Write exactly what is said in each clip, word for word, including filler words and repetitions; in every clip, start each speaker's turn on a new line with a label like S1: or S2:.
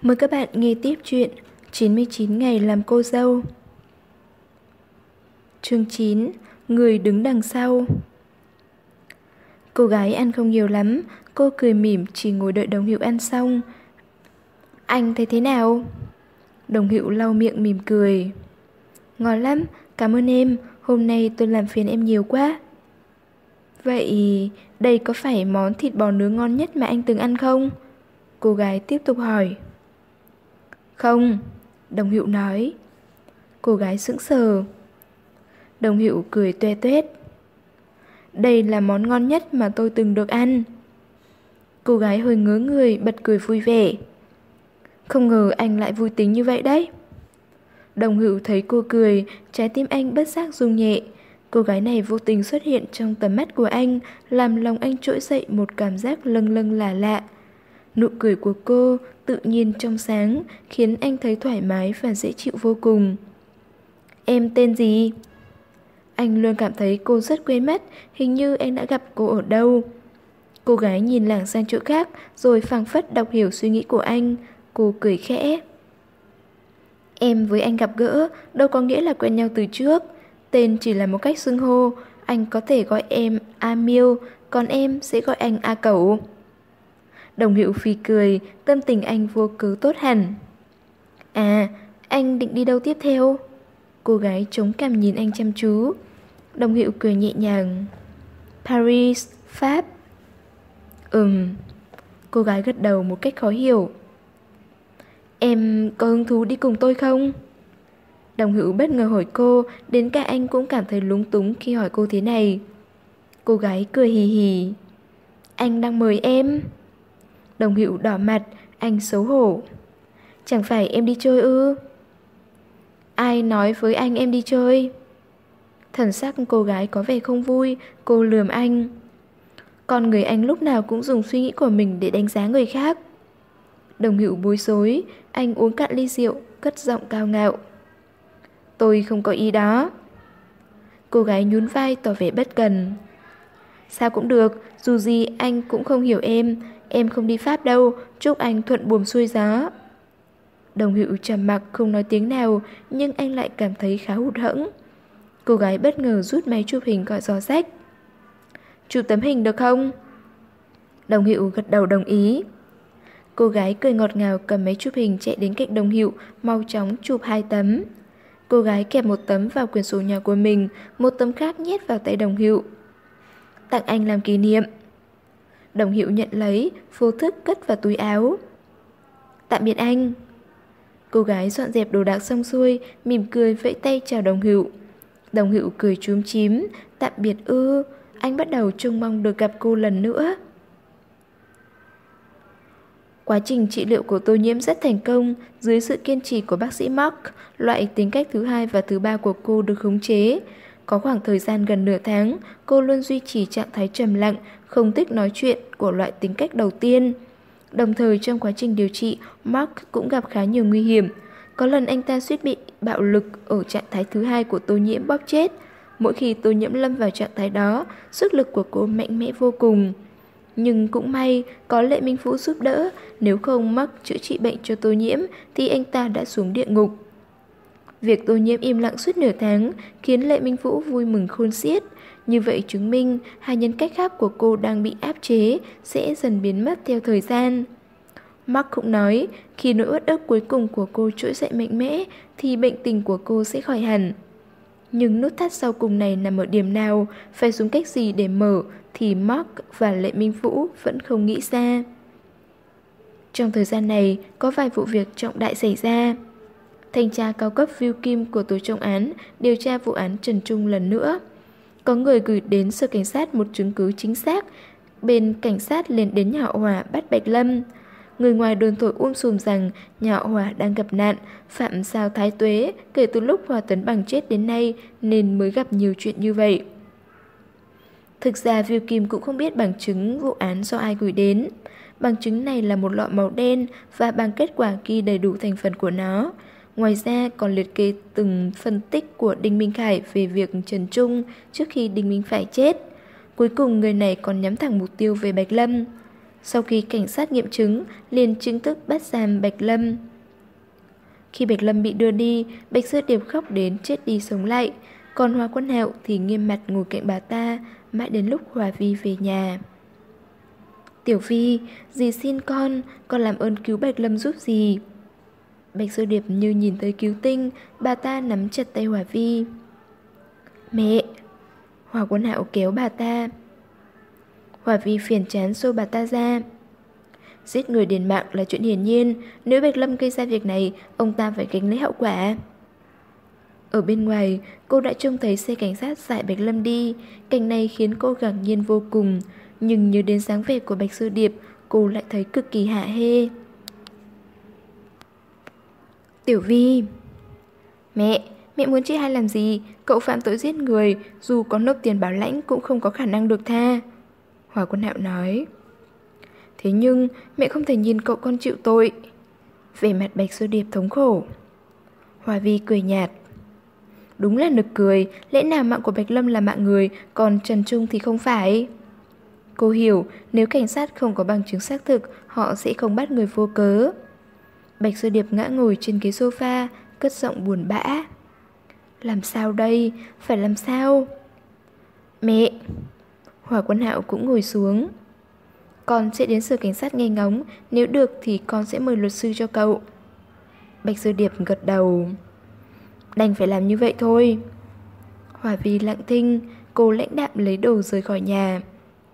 S1: Mời các bạn nghe tiếp chuyện chín mươi chín ngày làm cô dâu. Chương chín. Người đứng đằng sau. Cô gái ăn không nhiều lắm, cô cười mỉm chỉ ngồi đợi Đồng Hiệu ăn xong. Anh thấy thế nào? Đồng Hiệu lau miệng mỉm cười. Ngon lắm, cảm ơn em, hôm nay tôi làm phiền em nhiều quá. Vậy đây có phải món thịt bò nướng ngon nhất mà anh từng ăn không? Cô gái tiếp tục hỏi. Không, Đồng Hiệu nói. Cô gái sững sờ. Đồng Hiệu cười toe toét. Đây là món ngon nhất mà tôi từng được ăn. Cô gái hơi ngớ người bật cười vui vẻ. Không ngờ anh lại vui tính như vậy đấy. Đồng Hiệu thấy cô cười, trái tim anh bất giác rung nhẹ. Cô gái này vô tình xuất hiện trong tầm mắt của anh, làm lòng anh trỗi dậy một cảm giác lâng lâng lạ lạ. Nụ cười của cô tự nhiên trong sáng, khiến anh thấy thoải mái và dễ chịu vô cùng. Em tên gì? Anh luôn cảm thấy cô rất quen mắt, hình như anh đã gặp cô ở đâu. Cô gái nhìn lảng sang chỗ khác, rồi phảng phất đọc hiểu suy nghĩ của anh. Cô cười khẽ. Em với anh gặp gỡ, đâu có nghĩa là quen nhau từ trước. Tên chỉ là một cách xưng hô, anh có thể gọi em A Miêu, còn em sẽ gọi anh A Cẩu. Đồng Hiệu phì cười, tâm tình anh vô cớ tốt hẳn. À, anh định đi đâu tiếp theo? Cô gái chống cằm nhìn anh chăm chú. Đồng Hiệu cười nhẹ nhàng. Paris, Pháp. Ừm. Cô gái gật đầu một cách khó hiểu. Em có hứng thú đi cùng tôi không? Đồng Hữu bất ngờ hỏi cô, đến cả anh cũng cảm thấy lúng túng khi hỏi cô thế này. Cô gái cười hì hì. Anh đang mời em. Đồng Hữu đỏ mặt, anh xấu hổ. Chẳng phải em đi chơi ư? Ai nói với anh em đi chơi? Thần sắc cô gái có vẻ không vui, cô lườm anh. Con người anh lúc nào cũng dùng suy nghĩ của mình để đánh giá người khác. Đồng Hữu bối rối, anh uống cạn ly rượu, cất giọng cao ngạo. Tôi không có ý đó. Cô gái nhún vai tỏ vẻ bất cần. Sao cũng được, dù gì anh cũng không hiểu em. Em không đi Pháp đâu, chúc anh thuận buồm xuôi gió. Đồng Hữu trầm mặc không nói tiếng nào, nhưng anh lại cảm thấy khá hụt hẫng. Cô gái bất ngờ rút máy chụp hình gọi gió rách. Chụp tấm hình được không? Đồng Hữu gật đầu đồng ý. Cô gái cười ngọt ngào cầm máy chụp hình chạy đến cạnh Đồng Hữu, mau chóng chụp hai tấm. Cô gái kẹp một tấm vào quyển sổ nhỏ của mình, một tấm khác nhét vào tay Đồng Hữu. Tặng anh làm kỷ niệm. Đồng Hữu nhận lấy, vô thức cất vào túi áo. Tạm biệt anh. Cô gái dọn dẹp đồ đạc xong xuôi, mỉm cười vẫy tay chào Đồng Hữu. Đồng Hữu cười chúm chím. Tạm biệt ư? Anh bắt đầu trông mong được gặp cô lần nữa. Quá trình trị liệu của Tô Nhiễm rất thành công. Dưới sự kiên trì của bác sĩ Mark, loại tính cách thứ hai và thứ ba của cô được khống chế. Có khoảng thời gian gần nửa tháng, cô luôn duy trì trạng thái trầm lặng, không thích nói chuyện của loại tính cách đầu tiên. Đồng thời trong quá trình điều trị, Mark cũng gặp khá nhiều nguy hiểm. Có lần anh ta suýt bị bạo lực ở trạng thái thứ hai của Tô Nhiễm bóp chết. Mỗi khi Tô Nhiễm lâm vào trạng thái đó, sức lực của cô mạnh mẽ vô cùng. Nhưng cũng may, có Lệ Minh Vũ giúp đỡ, nếu không Mark chữa trị bệnh cho Tô Nhiễm thì anh ta đã xuống địa ngục. Việc Tô Nhiễm im lặng suốt nửa tháng khiến Lệ Minh Vũ vui mừng khôn xiết. Như vậy chứng minh hai nhân cách khác của cô đang bị áp chế sẽ dần biến mất theo thời gian. Mark cũng nói, khi nỗi uất ức cuối cùng của cô trỗi dậy mạnh mẽ thì bệnh tình của cô sẽ khỏi hẳn. Nhưng nút thắt sau cùng này nằm ở điểm nào, phải dùng cách gì để mở thì Mark và Lệ Minh Vũ vẫn không nghĩ ra. Trong thời gian này, có vài vụ việc trọng đại xảy ra. Thanh tra cao cấp Viu Kim của tổ trọng án điều tra vụ án Trần Trung lần nữa. Có người gửi đến sở cảnh sát một chứng cứ chính xác. Bên cảnh sát lên đến nhà họ Hòa bắt Bạch Lâm. Người ngoài đồn thổi um sùm rằng nhà họ Hòa đang gặp nạn, phạm sao thái tuế kể từ lúc Hòa Tấn Bằng chết đến nay nên mới gặp nhiều chuyện như vậy. Thực ra Viu Kim cũng không biết bằng chứng vụ án do ai gửi đến. Bằng chứng này là một lọ màu đen và bằng kết quả ghi đầy đủ thành phần của nó. Ngoài ra còn liệt kê từng phân tích của Đinh Minh Khải về việc Trần Trung trước khi Đinh Minh Khải chết. Cuối cùng người này còn nhắm thẳng mục tiêu về Bạch Lâm. Sau khi cảnh sát nghiệm chứng, liền chính thức bắt giam Bạch Lâm. Khi Bạch Lâm bị đưa đi, Bạch Sơ Điệp khóc đến chết đi sống lại. Còn Hoa Quân Hạo thì nghiêm mặt ngồi cạnh bà ta, mãi đến lúc Hòa Vi về nhà. Tiểu Vi, dì xin con, con làm ơn cứu Bạch Lâm giúp dì. Bạch Sơ Điệp như nhìn thấy cứu tinh, bà ta nắm chặt tay Hòa Vi. Mẹ! Hoa Quân Hạo kéo bà ta. Hòa Vi phiền chán xô bà ta ra. Giết người đền mạng là chuyện hiển nhiên, nếu Bạch Lâm gây ra việc này, ông ta phải gánh lấy hậu quả. Ở bên ngoài, cô đã trông thấy xe cảnh sát giải Bạch Lâm đi. Cảnh này khiến cô ngạc nhiên vô cùng. Nhưng nhớ đến dáng vẻ của Bạch Sơ Điệp, cô lại thấy cực kỳ hạ hê. Tiểu Vi! Mẹ! Mẹ muốn chị hai làm gì? Cậu phạm tội giết người, dù có nộp tiền bảo lãnh cũng không có khả năng được tha. Hoa Quân Hạo nói. Thế nhưng mẹ không thể nhìn cậu con chịu tội. Vẻ mặt Bạch Sơ Điệp thống khổ. Hoa Vi cười nhạt. Đúng là nực cười, lẽ nào mạng của Bạch Lâm là mạng người, còn Trần Trung thì không phải. Cô hiểu, nếu cảnh sát không có bằng chứng xác thực, họ sẽ không bắt người vô cớ. Bạch Sơ Điệp ngã ngồi trên ghế sofa, cất giọng buồn bã. Làm sao đây? Phải làm sao? Mẹ! Hoa Quân Hạo cũng ngồi xuống. Con sẽ đến sở cảnh sát nghe ngóng, nếu được thì con sẽ mời luật sư cho cậu. Bạch Sơ Điệp gật đầu. Đành phải làm như vậy thôi. Hòa Vi lặng thinh, cô lãnh đạm lấy đồ rời khỏi nhà.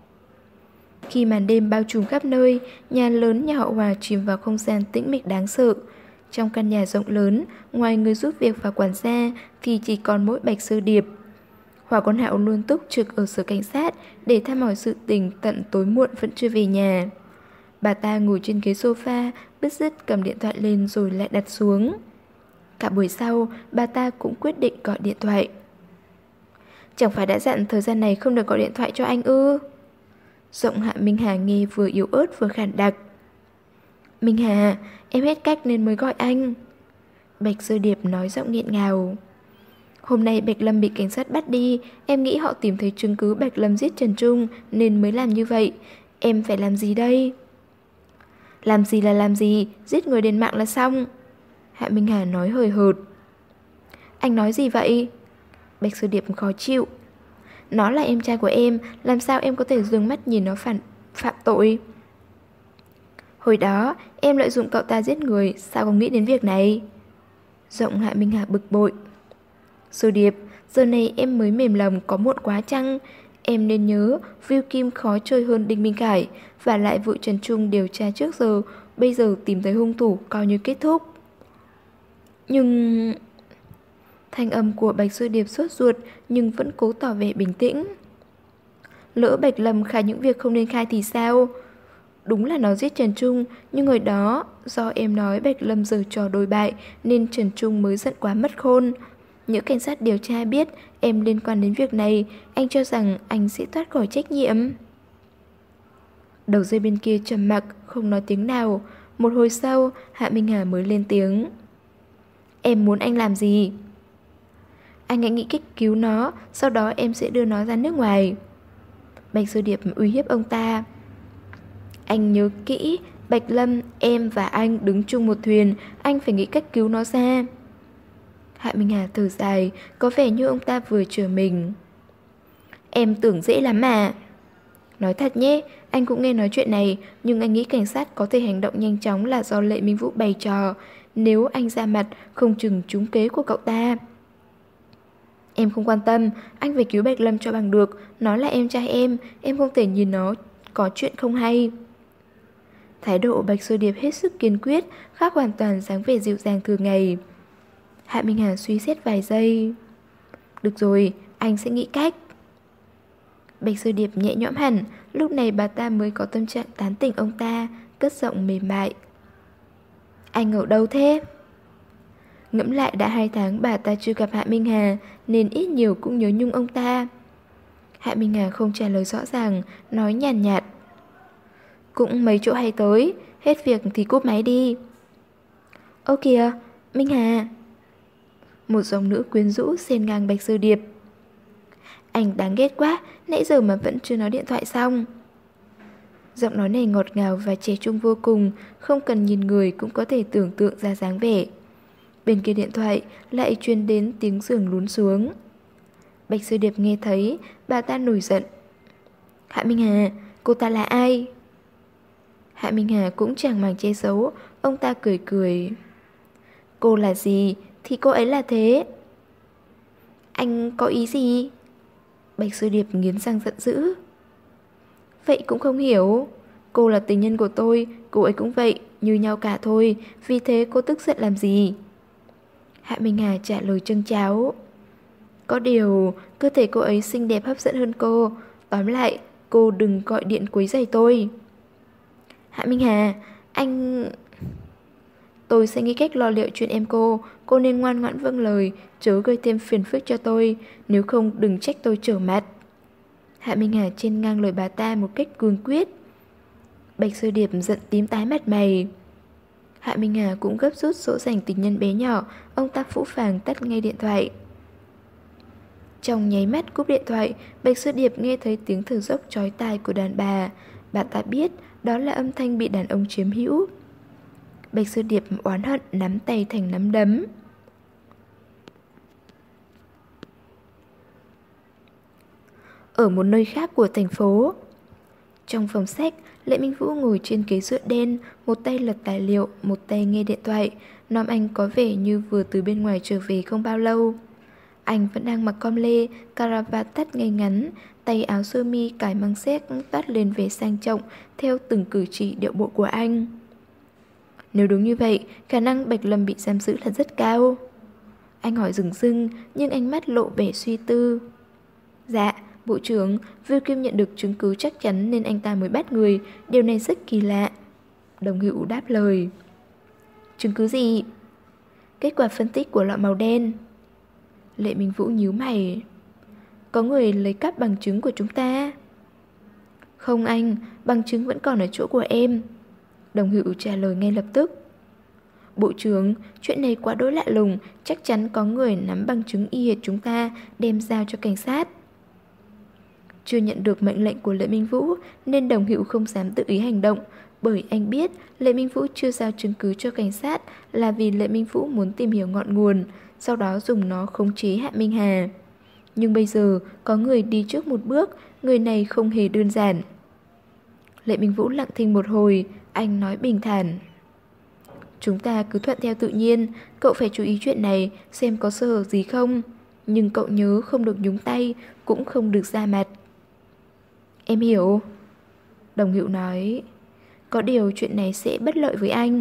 S1: Khi màn đêm bao trùm khắp nơi, nhà lớn nhà họ Hòa chìm vào không gian tĩnh mịch đáng sợ. Trong căn nhà rộng lớn, ngoài người giúp việc và quản gia thì chỉ còn mỗi Bạch Sơ Điệp. Hoa Quân Hạo luôn túc trực ở sở cảnh sát để thăm hỏi sự tình, tận tối muộn vẫn chưa về nhà. Bà ta ngồi trên ghế sofa, bứt rứt cầm điện thoại lên rồi lại đặt xuống. Cả buổi sau, bà ta cũng quyết định gọi điện thoại. Chẳng phải đã dặn thời gian này không được gọi điện thoại cho anh ư? Giọng Hạ Minh Hà nghe vừa yếu ớt vừa khản đặc. Minh Hà, em hết cách nên mới gọi anh. Bạch Sơ Điệp nói giọng nghẹn ngào. Hôm nay Bạch Lâm bị cảnh sát bắt đi, em nghĩ họ tìm thấy chứng cứ Bạch Lâm giết Trần Trung nên mới làm như vậy. Em phải làm gì đây? Làm gì là làm gì, giết người đền mạng là xong. Hạ Minh Hà nói hời hợt. Anh nói gì vậy? Bạch Sơ Điệp khó chịu. Nó là em trai của em, làm sao em có thể dừng mắt nhìn nó phản phạm tội? Hồi đó, em lợi dụng cậu ta giết người, sao không nghĩ đến việc này? Giọng Hạ Minh Hà bực bội. Sơ Điệp, giờ này em mới mềm lòng có muộn quá chăng? Em nên nhớ, Viu Kim khó chơi hơn Đinh Minh Khải, và lại vụ Trần Trung điều tra trước giờ, bây giờ tìm thấy hung thủ coi như kết thúc. Nhưng... Thanh âm của Bạch Sơ Điệp sốt ruột nhưng vẫn cố tỏ vẻ bình tĩnh. Lỡ Bạch Lâm khai những việc không nên khai thì sao? Đúng là nó giết Trần Trung, nhưng hồi đó do em nói Bạch Lâm giở trò đồi bại nên Trần Trung mới giận quá mất khôn. Những cảnh sát điều tra biết em liên quan đến việc này, anh cho rằng anh sẽ thoát khỏi trách nhiệm. Đầu dây bên kia trầm mặc, không nói tiếng nào. Một hồi sau, Hạ Minh Hà mới lên tiếng. Em muốn anh làm gì? Anh hãy nghĩ cách cứu nó, sau đó em sẽ đưa nó ra nước ngoài. Bạch Sơ Điệp uy hiếp ông ta. Anh nhớ kỹ, Bạch Lâm, em và anh đứng chung một thuyền, anh phải nghĩ cách cứu nó ra. Hạ Minh Hà thở dài, có vẻ như ông ta vừa chừa mình. Em tưởng dễ lắm mà. Nói thật nhé, anh cũng nghe nói chuyện này, nhưng anh nghĩ cảnh sát có thể hành động nhanh chóng là do Lệ Minh Vũ bày trò. Nếu anh ra mặt, không chừng trúng kế của cậu ta. Em không quan tâm, anh phải cứu Bạch Lâm cho bằng được. Nó là em trai em, em không thể nhìn nó có chuyện không hay. Thái độ Bạch Sơ Điệp hết sức kiên quyết, khác hoàn toàn dáng vẻ dịu dàng thường ngày. Hạ Minh Hà suy xét vài giây. Được rồi, anh sẽ nghĩ cách. Bạch Sơ Điệp nhẹ nhõm hẳn, lúc này bà ta mới có tâm trạng tán tỉnh ông ta, cất giọng mềm mại. Anh ở đâu thế? Ngẫm lại đã hai tháng bà ta chưa gặp Hạ Minh Hà, nên ít nhiều cũng nhớ nhung ông ta. Hạ Minh Hà không trả lời rõ ràng, nói nhàn nhạt, nhạt. Cũng mấy chỗ hay tới, hết việc thì cúp máy đi. Ô kìa, Minh Hà. Một giọng nữ quyến rũ xen ngang Bạch Sơ Điệp. Anh đáng ghét quá, nãy giờ mà vẫn chưa nói điện thoại xong. Giọng nói này ngọt ngào và trẻ trung vô cùng, không cần nhìn người cũng có thể tưởng tượng ra dáng vẻ. Bên kia điện thoại lại truyền đến tiếng giường lún xuống. Bạch Sư Điệp nghe thấy, bà ta nổi giận. Hạ Minh Hà, cô ta là ai? Hạ Minh Hà cũng chẳng màng che giấu, ông ta cười cười. Cô là gì thì cô ấy là thế. Anh có ý gì? Bạch Sư Điệp nghiến răng giận dữ. Vậy cũng không hiểu. Cô là tình nhân của tôi, cô ấy cũng vậy, như nhau cả thôi, vì thế cô tức giận làm gì? Hạ Minh Hà trả lời châng cháo. Có điều, cơ thể cô ấy xinh đẹp hấp dẫn hơn cô. Tóm lại, cô đừng gọi điện quấy rầy tôi. Hạ Minh Hà, anh... Tôi sẽ nghĩ cách lo liệu chuyện em cô. Cô nên ngoan ngoãn vâng lời, chớ gây thêm phiền phức cho tôi. Nếu không đừng trách tôi trở mặt. Hạ Minh Hà chen ngang lời bà ta một cách cương quyết. Bạch Sư Điệp giận tím tái mặt mày. Hạ Minh Hà cũng gấp rút dỗ dành tình nhân bé nhỏ. Ông ta phũ phàng tắt ngay điện thoại. Trong nháy mắt cúp điện thoại, Bạch Sư Điệp nghe thấy tiếng thở dốc chói tai của đàn bà. Bà ta biết đó là âm thanh bị đàn ông chiếm hữu. Bạch Sư Điệp oán hận nắm tay thành nắm đấm. Ở một nơi khác của thành phố, trong phòng sách, Lệ Minh Vũ ngồi trên ghế dựa đen, một tay lật tài liệu, một tay nghe điện thoại. Nom anh có vẻ như vừa từ bên ngoài trở về không bao lâu. Anh vẫn đang mặc com lê, caravat thắt ngay ngắn, tay áo sơ mi cài măng séc toát lên vẻ sang trọng theo từng cử chỉ điệu bộ của anh. Nếu đúng như vậy, khả năng Bạch Lâm bị giam giữ là rất cao. Anh hỏi dừng dưng, nhưng ánh mắt lộ vẻ suy tư. Dạ, Bộ trưởng, Viu Kim nhận được chứng cứ chắc chắn nên anh ta mới bắt người, điều này rất kỳ lạ. Đồng Hữu đáp lời. Chứng cứ gì? Kết quả phân tích của lọ màu đen. Lệ Minh Vũ nhíu mày. Có người lấy cắp bằng chứng của chúng ta. Không anh, bằng chứng vẫn còn ở chỗ của em. Đồng Hữu trả lời ngay lập tức. Bộ trưởng, chuyện này quá đỗi lạ lùng, chắc chắn có người nắm bằng chứng y hệt chúng ta, đem giao cho cảnh sát. Chưa nhận được mệnh lệnh của Lệ Minh Vũ nên Đồng Hữu không dám tự ý hành động, bởi anh biết Lệ Minh Vũ chưa giao chứng cứ cho cảnh sát là vì Lệ Minh Vũ muốn tìm hiểu ngọn nguồn, sau đó dùng nó khống chế Hạ Minh Hà. Nhưng bây giờ có người đi trước một bước, người này không hề đơn giản. Lệ Minh Vũ lặng thinh một hồi, anh nói bình thản. Chúng ta cứ thuận theo tự nhiên, cậu phải chú ý chuyện này, xem có sơ hở gì không. Nhưng cậu nhớ không được nhúng tay, cũng không được ra mặt. Em hiểu. Đồng Hữu nói. Có điều chuyện này sẽ bất lợi với anh.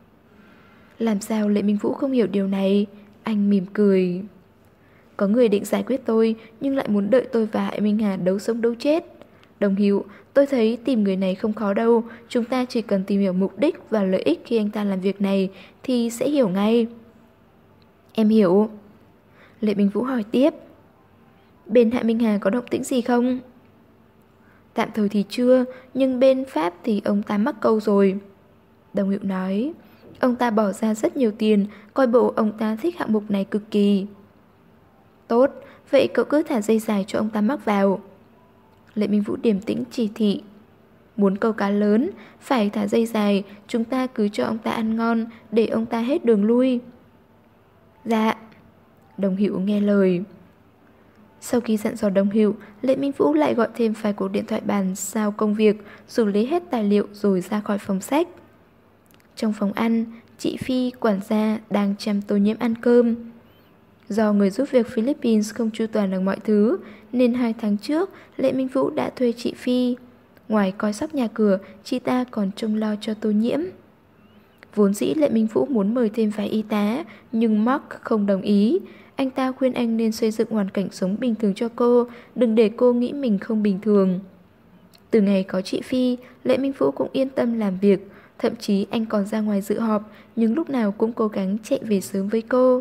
S1: Làm sao Lệ Minh Vũ không hiểu điều này? Anh mỉm cười. Có người định giải quyết tôi, nhưng lại muốn đợi tôi và Hạ Minh Hà đấu sống đấu chết. Đồng Hữu, tôi thấy tìm người này không khó đâu. Chúng ta chỉ cần tìm hiểu mục đích và lợi ích khi anh ta làm việc này thì sẽ hiểu ngay. Em hiểu. Lệ Minh Vũ hỏi tiếp. Bên Hạ Minh Hà có động tĩnh gì không? Tạm thời thì chưa, nhưng bên Pháp thì ông ta mắc câu rồi. Đồng Hữu nói. Ông ta bỏ ra rất nhiều tiền, coi bộ ông ta thích hạng mục này cực kỳ. Tốt, vậy cậu cứ thả dây dài cho ông ta mắc vào. Lệ Minh Vũ điềm tĩnh chỉ thị. Muốn câu cá lớn, phải thả dây dài, chúng ta cứ cho ông ta ăn ngon, để ông ta hết đường lui. Dạ. Đồng Hữu nghe lời. Sau khi dặn dò Đồng Hữu, Lệ Minh Vũ lại gọi thêm vài cuộc điện thoại bàn giao công việc, xử lý hết tài liệu rồi ra khỏi phòng sách. Trong phòng ăn, chị Phi, quản gia, đang chăm Tô Nhiễm ăn cơm. Do người giúp việc Philippines không chu toàn được mọi thứ, nên hai tháng trước, Lệ Minh Vũ đã thuê chị Phi. Ngoài coi sóc nhà cửa, chị ta còn trông lo cho Tô Nhiễm. Vốn dĩ Lệ Minh Vũ muốn mời thêm vài y tá, nhưng Mark không đồng ý. Anh ta khuyên anh nên xây dựng hoàn cảnh sống bình thường cho cô, đừng để cô nghĩ mình không bình thường. Từ ngày có chị Phi, Lệ Minh Vũ cũng yên tâm làm việc. Thậm chí anh còn ra ngoài dự họp, nhưng lúc nào cũng cố gắng chạy về sớm với cô.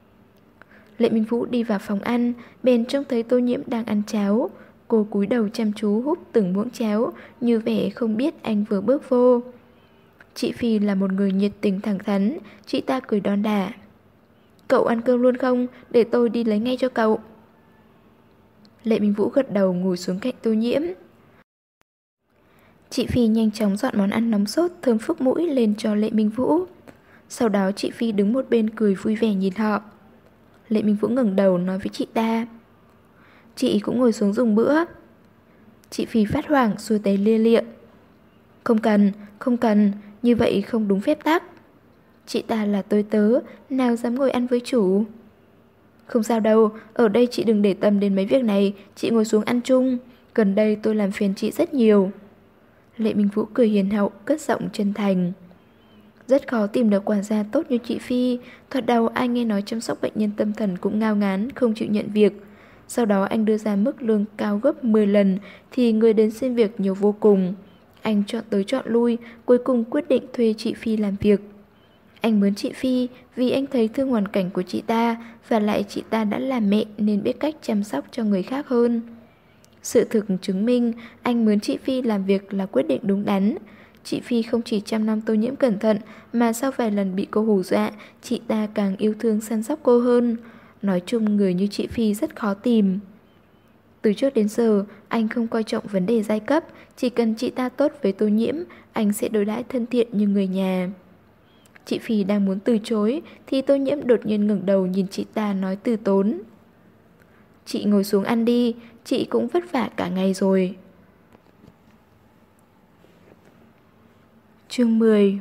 S1: Lệ Minh Vũ đi vào phòng ăn, bèn trông thấy Tô Nhiễm đang ăn cháo. Cô cúi đầu chăm chú húp từng muỗng cháo, như vẻ không biết anh vừa bước vô. Chị Phi là một người nhiệt tình thẳng thắn, chị ta cười đon đả. Cậu ăn cơm luôn không? Để tôi đi lấy ngay cho cậu. Lệ Minh Vũ gật đầu ngồi xuống cạnh Tô Nhiễm. Chị Phi nhanh chóng dọn món ăn nóng sốt thơm phức mũi lên cho Lệ Minh Vũ. Sau đó chị Phi đứng một bên cười vui vẻ nhìn họ. Lệ Minh Vũ ngẩng đầu nói với chị ta: Chị cũng ngồi xuống dùng bữa. Chị Phi phát hoảng xua tay lia lịa: Không cần, không cần, như vậy không đúng phép tắc. Chị ta là tôi tớ, nào dám ngồi ăn với chủ. Không sao đâu, ở đây chị đừng để tâm đến mấy việc này, chị ngồi xuống ăn chung. Gần đây tôi làm phiền chị rất nhiều. Lệ Minh Vũ cười hiền hậu, cất giọng chân thành. Rất khó tìm được quản gia tốt như chị Phi. Thoạt đầu anh nghe nói chăm sóc bệnh nhân tâm thần cũng ngao ngán, không chịu nhận việc. Sau đó anh đưa ra mức lương cao gấp mười lần thì người đến xin việc nhiều vô cùng. Anh chọn tới chọn lui, cuối cùng quyết định thuê chị Phi làm việc. Anh mướn chị Phi vì anh thấy thương hoàn cảnh của chị ta, và lại chị ta đã là mẹ nên biết cách chăm sóc cho người khác hơn. Sự thực chứng minh anh mướn chị Phi làm việc là quyết định đúng đắn. Chị Phi không chỉ chăm nom Tô Nhiễm cẩn thận, mà sau vài lần bị cô hù dọa, chị ta càng yêu thương săn sóc cô hơn. Nói chung người như chị Phi rất khó tìm. Từ trước đến giờ, anh không coi trọng vấn đề giai cấp, chỉ cần chị ta tốt với Tô Nhiễm, anh sẽ đối đãi thân thiện như người nhà. Chị Phi đang muốn từ chối, thì Tô Nhiễm đột nhiên ngẩng đầu nhìn chị ta nói từ tốn. Chị ngồi xuống ăn đi, chị cũng vất vả cả ngày rồi. Chương mười.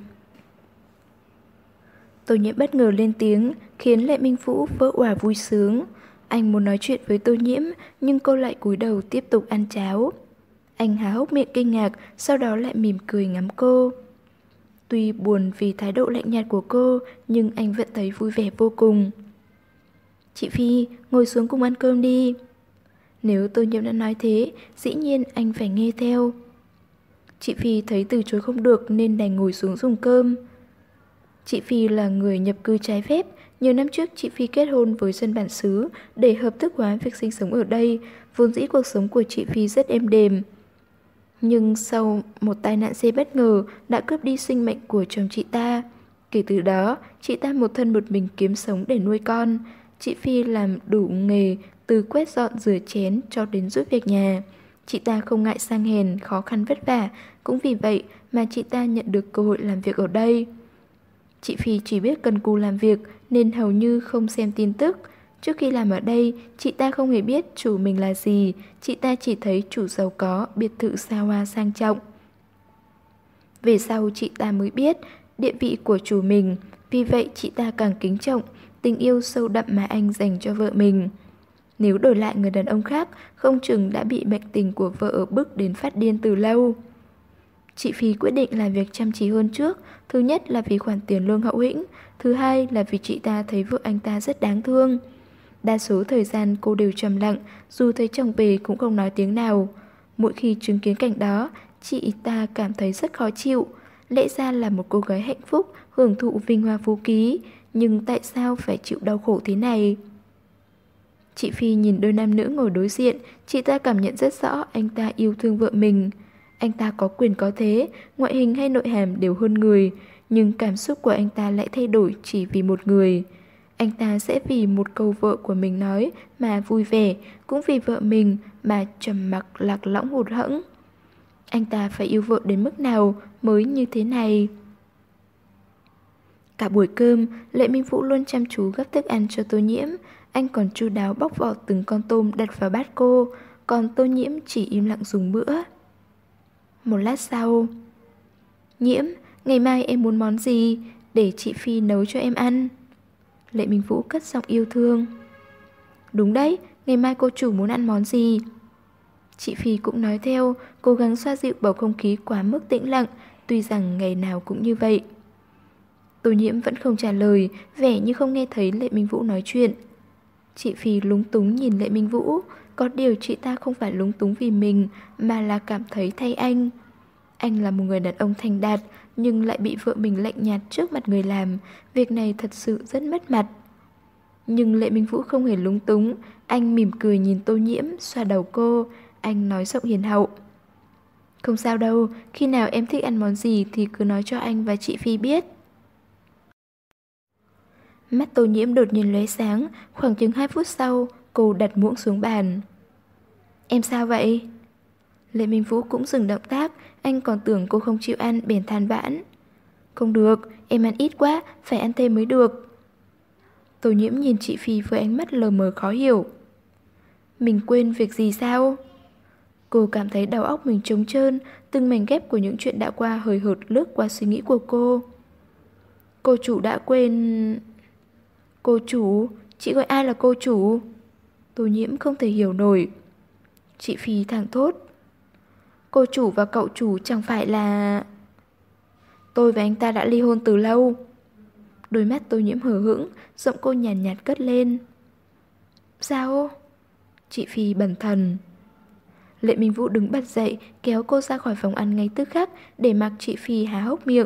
S1: Tô Nhiễm bất ngờ lên tiếng, khiến Lệ Minh Vũ vỡ òa vui sướng. Anh muốn nói chuyện với Tô Nhiễm, nhưng cô lại cúi đầu tiếp tục ăn cháo. Anh há hốc miệng kinh ngạc, sau đó lại mỉm cười ngắm cô. Tuy buồn vì thái độ lạnh nhạt của cô, nhưng anh vẫn thấy vui vẻ vô cùng. Chị Phi, ngồi xuống cùng ăn cơm đi. Nếu Tô Nhiễm đã nói thế, dĩ nhiên anh phải nghe theo. Chị Phi thấy từ chối không được nên đành ngồi xuống dùng cơm. Chị Phi là người nhập cư trái phép. Nhiều năm trước chị Phi kết hôn với dân bản xứ để hợp thức hóa việc sinh sống ở đây. Vốn dĩ cuộc sống của chị Phi rất êm đềm. Nhưng sau một tai nạn xe bất ngờ đã cướp đi sinh mệnh của chồng chị ta. Kể từ đó, chị ta một thân một mình kiếm sống để nuôi con. Chị Phi làm đủ nghề, từ quét dọn rửa chén cho đến giúp việc nhà. Chị ta không ngại sang hèn, khó khăn vất vả. Cũng vì vậy mà chị ta nhận được cơ hội làm việc ở đây. Chị Phi chỉ biết cần cù làm việc nên hầu như không xem tin tức. Trước khi làm ở đây, chị ta không hề biết chủ mình là gì. Chị ta chỉ thấy chủ giàu có, biệt thự xa hoa sang trọng. Về sau chị ta mới biết địa vị của chủ mình. Vì vậy chị ta càng kính trọng tình yêu sâu đậm mà anh dành cho vợ mình. Nếu đổi lại người đàn ông khác, không chừng đã bị bệnh tình của vợ bức đến phát điên từ lâu. Chị Phi quyết định làm việc chăm chỉ hơn trước. Thứ nhất là vì khoản tiền lương hậu hĩnh. Thứ hai là vì chị ta thấy vợ anh ta rất đáng thương. Đa số thời gian cô đều trầm lặng, dù thấy chồng về cũng không nói tiếng nào. Mỗi khi chứng kiến cảnh đó, chị ta cảm thấy rất khó chịu. Lẽ ra là một cô gái hạnh phúc, hưởng thụ vinh hoa phú quý, nhưng tại sao phải chịu đau khổ thế này? Chị Phi nhìn đôi nam nữ ngồi đối diện, chị ta cảm nhận rất rõ anh ta yêu thương vợ mình. Anh ta có quyền có thế, ngoại hình hay nội hàm đều hơn người, nhưng cảm xúc của anh ta lại thay đổi chỉ vì một người. Anh ta sẽ vì một câu vợ của mình nói mà vui vẻ, cũng vì vợ mình mà trầm mặc lạc lõng hụt hẫng. Anh ta phải yêu vợ đến mức nào mới như thế này? Cả buổi cơm, Lệ Minh Vũ luôn chăm chú gắp thức ăn cho Tô Nhiễm. Anh còn chu đáo bóc vỏ từng con tôm đặt vào bát cô, còn Tô Nhiễm chỉ im lặng dùng bữa. Một lát sau, Nhiễm, ngày mai em muốn món gì? Để chị Phi nấu cho em ăn. Lệ Minh Vũ cất giọng yêu thương. Đúng đấy, ngày mai cô chủ muốn ăn món gì? Chị Phi cũng nói theo, cố gắng xoa dịu bầu không khí quá mức tĩnh lặng, tuy rằng ngày nào cũng như vậy. Tô Nhiễm vẫn không trả lời, vẻ như không nghe thấy Lệ Minh Vũ nói chuyện. Chị Phi lúng túng nhìn Lệ Minh Vũ, có điều chị ta không phải lúng túng vì mình, mà là cảm thấy thay anh. Anh là một người đàn ông thành đạt, nhưng lại bị vợ mình lạnh nhạt trước mặt người làm. Việc này thật sự rất mất mặt. Nhưng Lệ Minh Vũ không hề lúng túng. Anh mỉm cười nhìn Tô Nhiễm, xoa đầu cô. Anh nói giọng hiền hậu. Không sao đâu, khi nào em thích ăn món gì thì cứ nói cho anh và chị Phi biết. Mắt Tô Nhiễm đột nhiên lóe sáng. Khoảng chừng hai phút sau, cô đặt muỗng xuống bàn. Em sao vậy? Lệ Minh Vũ cũng dừng động tác, anh còn tưởng cô không chịu ăn bèn than vãn. Không được, em ăn ít quá, phải ăn thêm mới được. Tô Nhiễm nhìn chị Phi với ánh mắt lờ mờ khó hiểu. Mình quên việc gì sao? Cô cảm thấy đầu óc mình trống trơn, từng mảnh ghép của những chuyện đã qua hời hợt lướt qua suy nghĩ của cô. Cô chủ đã quên... Cô chủ? Chị gọi ai là cô chủ? Tô Nhiễm không thể hiểu nổi. Chị Phi thẳng thốt. Cô chủ và cậu chủ chẳng phải là... Tôi và anh ta đã ly hôn từ lâu. Đôi mắt Tô Nhiễm hờ hững, giọng cô nhàn nhạt, nhạt cất lên. Sao? Chị Phi bần thần. Lệ Minh Vũ đứng bật dậy, kéo cô ra khỏi phòng ăn ngay tức khắc, để mặc chị Phi há hốc miệng.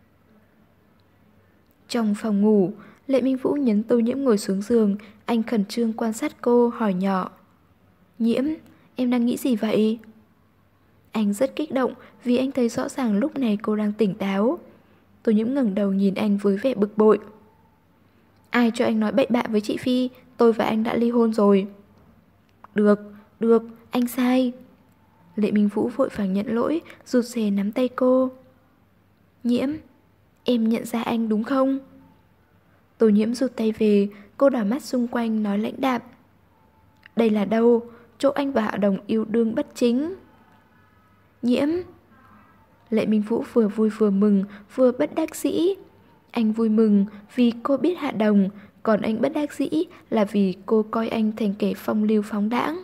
S1: Trong phòng ngủ, Lệ Minh Vũ nhấn Tô Nhiễm ngồi xuống giường, anh khẩn trương quan sát cô, hỏi nhỏ. Nhiễm, em đang nghĩ gì vậy? Anh rất kích động vì anh thấy rõ ràng lúc này cô đang tỉnh táo. Tô Nhiễm ngẩng đầu nhìn anh với vẻ bực bội. Ai cho anh nói bậy bạ với chị Phi, tôi và anh đã ly hôn rồi. Được, được, anh sai. Lệ Minh Vũ vội vàng nhận lỗi, rụt rè nắm tay cô. Nhiễm, em nhận ra anh đúng không? Tô Nhiễm rụt tay về, cô đảo mắt xung quanh nói lãnh đạm. Đây là đâu? Chỗ anh và Hạ Đồng yêu đương bất chính. Nhiễm. Lệ Minh Vũ vừa vui vừa mừng, vừa bất đắc dĩ. Anh vui mừng vì cô biết Hạ Đồng, còn anh bất đắc dĩ là vì cô coi anh thành kẻ phong lưu phóng đãng.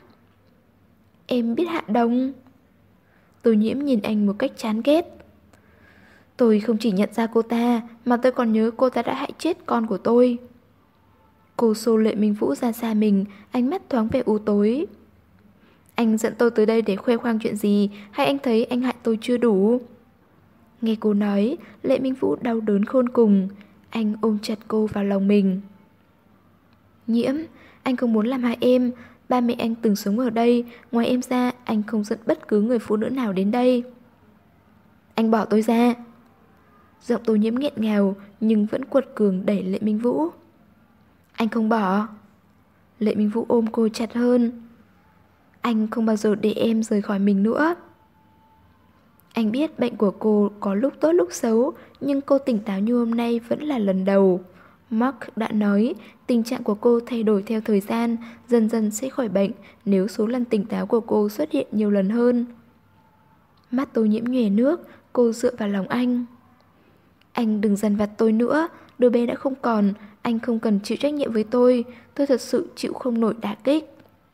S1: Em biết Hạ Đồng. Tô Nhiễm nhìn anh một cách chán ghét. Tôi không chỉ nhận ra cô ta, mà tôi còn nhớ cô ta đã hại chết con của tôi. Cô xô Lệ Minh Vũ ra xa mình, ánh mắt thoáng vẻ u tối. Anh dẫn tôi tới đây để khoe khoang chuyện gì, hay anh thấy anh hại tôi chưa đủ? Nghe cô nói, Lệ Minh Vũ đau đớn khôn cùng. Anh ôm chặt cô vào lòng mình. Nhiễm, anh không muốn làm hại em. Ba mẹ anh từng sống ở đây, ngoài em ra, anh không dẫn bất cứ người phụ nữ nào đến đây. Anh bỏ tôi ra. Giọng Tô Nhiễm nghẹn ngào, nhưng vẫn quật cường đẩy Lệ Minh Vũ. Anh không bỏ. Lệ Minh Vũ ôm cô chặt hơn. Anh không bao giờ để em rời khỏi mình nữa. Anh biết bệnh của cô có lúc tốt lúc xấu, nhưng cô tỉnh táo như hôm nay vẫn là lần đầu. Mark đã nói tình trạng của cô thay đổi theo thời gian, dần dần sẽ khỏi bệnh nếu số lần tỉnh táo của cô xuất hiện nhiều lần hơn. Mắt Tô Nhiễm nhòe nước, cô dựa vào lòng anh. Anh đừng dằn vặt tôi nữa, đứa bé đã không còn, anh không cần chịu trách nhiệm với tôi, tôi thật sự chịu không nổi đả kích.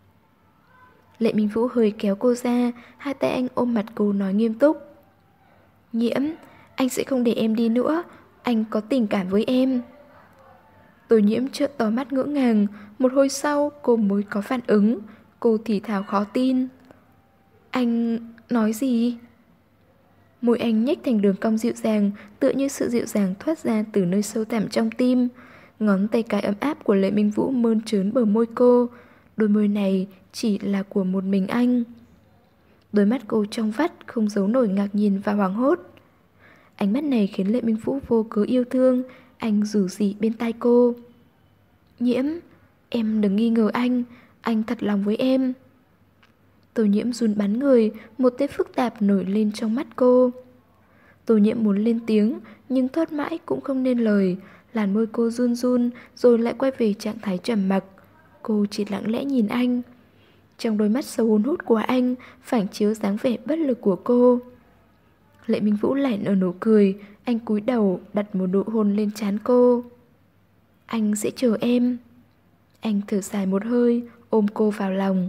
S1: Lệ Minh Vũ hơi kéo cô ra, hai tay anh ôm mặt cô nói nghiêm túc. Nhiễm, anh sẽ không để em đi nữa, anh có tình cảm với em. Tô Nhiễm trợn to mắt ngỡ ngàng, một hồi sau cô mới có phản ứng, cô thì thào khó tin. Anh nói gì? Môi anh nhếch thành đường cong dịu dàng, tựa như sự dịu dàng thoát ra từ nơi sâu thẳm trong tim. Ngón tay cái ấm áp của Lệ Minh Vũ mơn trớn bờ môi cô. Đôi môi này chỉ là của một mình anh. Đôi mắt cô trong vắt, không giấu nổi ngạc nhiên và hoảng hốt. Ánh mắt này khiến Lệ Minh Vũ vô cớ yêu thương. Anh rủ rỉ bên tai cô. Nhiễm, em đừng nghi ngờ anh, anh thật lòng với em. Tô Nhiễm run bắn người, một tia phức tạp nổi lên trong mắt cô. Tô Nhiễm muốn lên tiếng, nhưng thốt mãi cũng không nên lời. Làn môi cô run run, rồi lại quay về trạng thái trầm mặc. Cô chỉ lặng lẽ nhìn anh. Trong đôi mắt sâu hun hút của anh, phản chiếu dáng vẻ bất lực của cô. Lệ Minh Vũ lại nở nụ cười, anh cúi đầu đặt một nụ hôn lên trán cô. Anh sẽ chờ em. Anh thở dài một hơi, ôm cô vào lòng.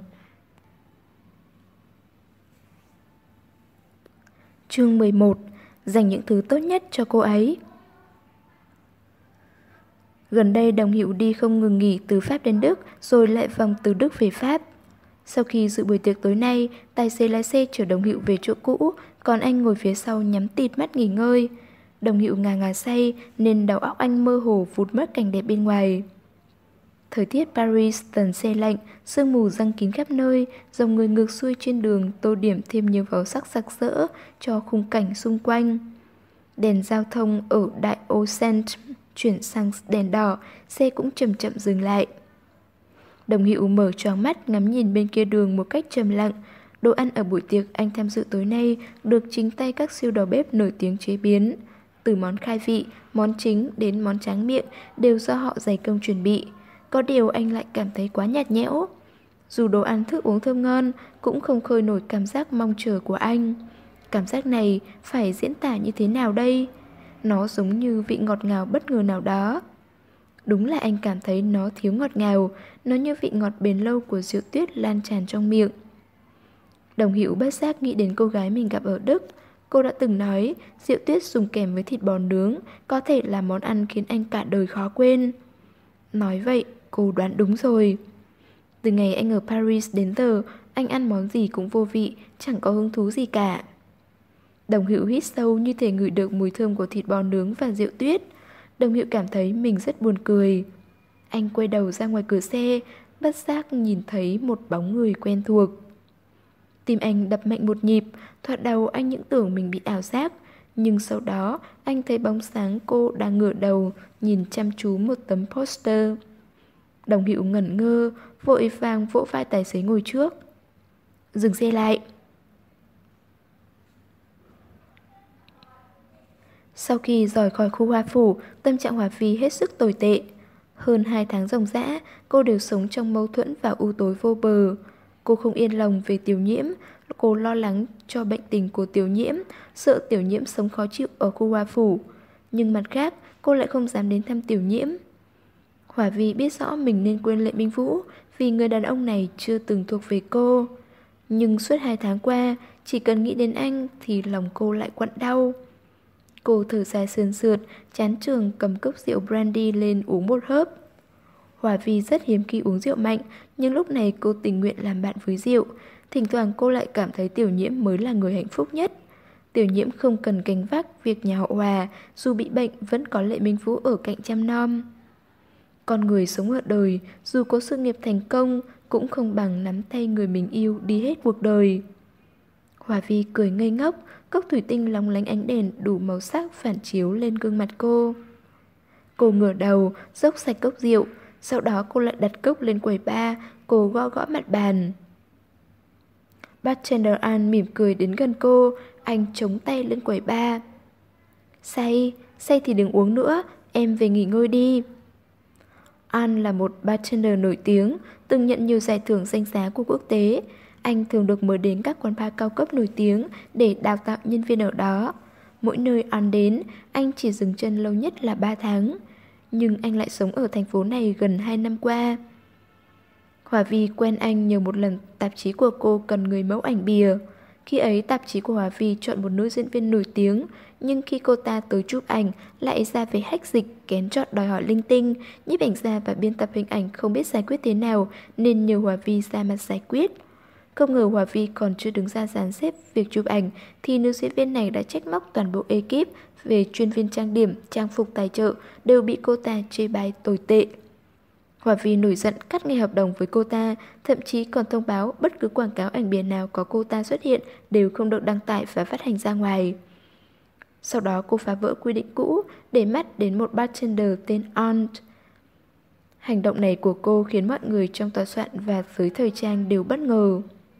S1: Chương mười một. Dành những thứ tốt nhất cho cô ấy. Gần đây Đồng Hữu đi không ngừng nghỉ từ Pháp đến Đức, rồi lại vòng từ Đức về Pháp. Sau khi dự buổi tiệc tối nay, tài xế lái xe chở Đồng Hữu về chỗ cũ, còn anh ngồi phía sau nhắm tịt mắt nghỉ ngơi. Đồng Hữu ngà ngà say nên đầu óc anh mơ hồ vụt mất cảnh đẹp bên ngoài. Thời tiết Paris dần se lạnh, sương mù giăng kín khắp nơi, dòng người ngược xuôi trên đường tô điểm thêm nhiều màu sắc sặc sỡ cho khung cảnh xung quanh. Đèn giao thông ở đại ô Saint chuyển sang đèn đỏ, xe cũng chậm chậm dừng lại. Đồng Hữu mở choáng mắt ngắm nhìn bên kia đường một cách trầm lặng, Đồ ăn ở buổi tiệc anh tham dự tối nay được chính tay các siêu đầu bếp nổi tiếng chế biến. Từ món khai vị, món chính đến món tráng miệng đều do họ dày công chuẩn bị. Có điều anh lại cảm thấy quá nhạt nhẽo. Dù đồ ăn thức uống thơm ngon, cũng không khơi nổi cảm giác mong chờ của anh. Cảm giác này phải diễn tả như thế nào đây? Nó giống như vị ngọt ngào bất ngờ nào đó. Đúng là anh cảm thấy nó thiếu ngọt ngào, nó như vị ngọt bền lâu của rượu tuyết lan tràn trong miệng. Đồng Hữu bất giác nghĩ đến cô gái mình gặp ở Đức. Cô đã từng nói rượu tuyết dùng kèm với thịt bò nướng có thể là món ăn khiến anh cả đời khó quên. Nói vậy, cô đoán đúng rồi. Từ ngày anh ở Paris đến giờ, anh ăn món gì cũng vô vị, chẳng có hứng thú gì cả. Đồng Hữu hít sâu như thể ngửi được mùi thơm của thịt bò nướng và rượu tuyết. Đồng Hữu cảm thấy mình rất buồn cười. Anh quay đầu ra ngoài cửa xe, bất giác nhìn thấy một bóng người quen thuộc. Tim anh đập mạnh một nhịp, thoạt đầu anh những tưởng mình bị ảo giác. Nhưng sau đó anh thấy bóng sáng cô đang ngửa đầu, nhìn chăm chú một tấm poster. Đồng Hữu ngẩn ngơ, vội vàng vỗ vai tài xế ngồi trước. Dừng xe lại. Sau khi rời khỏi khu Hoa Phủ, tâm trạng Hòa Phi hết sức tồi tệ. Hơn hai tháng ròng rã, cô đều sống trong mâu thuẫn và u tối vô bờ. Cô không yên lòng về Tiểu Nhiễm, cô lo lắng cho bệnh tình của Tiểu Nhiễm, sợ Tiểu Nhiễm sống khó chịu ở khu Hoa Phủ. Nhưng mặt khác, cô lại không dám đến thăm Tiểu Nhiễm. Hòa Vi biết rõ mình nên quên Lệ Minh Vũ vì người đàn ông này chưa từng thuộc về cô. Nhưng suốt hai tháng qua, chỉ cần nghĩ đến anh thì lòng cô lại quặn đau. Cô thở dài sườn sượt, chán trường cầm cốc rượu brandy lên uống một hớp. Hòa Vi rất hiếm khi uống rượu mạnh, nhưng lúc này cô tình nguyện làm bạn với rượu. Thỉnh thoảng cô lại cảm thấy Tiểu Nhiễm mới là người hạnh phúc nhất. Tiểu Nhiễm không cần gánh vác việc nhà họ Hòa, dù bị bệnh vẫn có Lệ Minh Vũ ở cạnh chăm nom. Con người sống ở đời, dù có sự nghiệp thành công, cũng không bằng nắm tay người mình yêu đi hết cuộc đời. Hòa Vi cười ngây ngốc, cốc thủy tinh lóng lánh ánh đèn đủ màu sắc phản chiếu lên gương mặt cô. Cô ngửa đầu, dốc sạch cốc rượu, sau đó cô lại đặt cốc lên quầy bar, cô gõ gõ mặt bàn. Bartender An mỉm cười đến gần cô, anh chống tay lên quầy bar. Say, say thì đừng uống nữa, em về nghỉ ngơi đi. An là một bartender nổi tiếng, từng nhận nhiều giải thưởng danh giá của quốc tế. Anh thường được mời đến các quán bar cao cấp nổi tiếng để đào tạo nhân viên ở đó. Mỗi nơi An đến, anh chỉ dừng chân lâu nhất là ba tháng. Nhưng anh lại sống ở thành phố này gần hai năm qua. Hòa Vi quen anh nhờ một lần tạp chí của cô cần người mẫu ảnh bìa. Khi ấy tạp chí của Hòa Vi chọn một nữ diễn viên nổi tiếng, nhưng khi cô ta tới chụp ảnh lại ra về hách dịch, kén chọn đòi hỏi linh tinh. Nhiếp ảnh gia và biên tập hình ảnh không biết giải quyết thế nào nên nhờ Hòa Vi ra mặt giải quyết. Không ngờ Hòa Vi còn chưa đứng ra dàn xếp việc chụp ảnh thì nữ diễn viên này đã trách móc toàn bộ ekip về chuyên viên trang điểm, trang phục tài trợ đều bị cô ta chê bai tồi tệ. Hòa Vi nổi giận cắt ngay hợp đồng với cô ta, thậm chí còn thông báo bất cứ quảng cáo ảnh bìa nào có cô ta xuất hiện đều không được đăng tải và phát hành ra ngoài. Sau đó cô phá vỡ quy định cũ để mắt đến một bartender tên Ant. Hành động này của cô khiến mọi người trong tòa soạn và giới thời trang đều bất ngờ.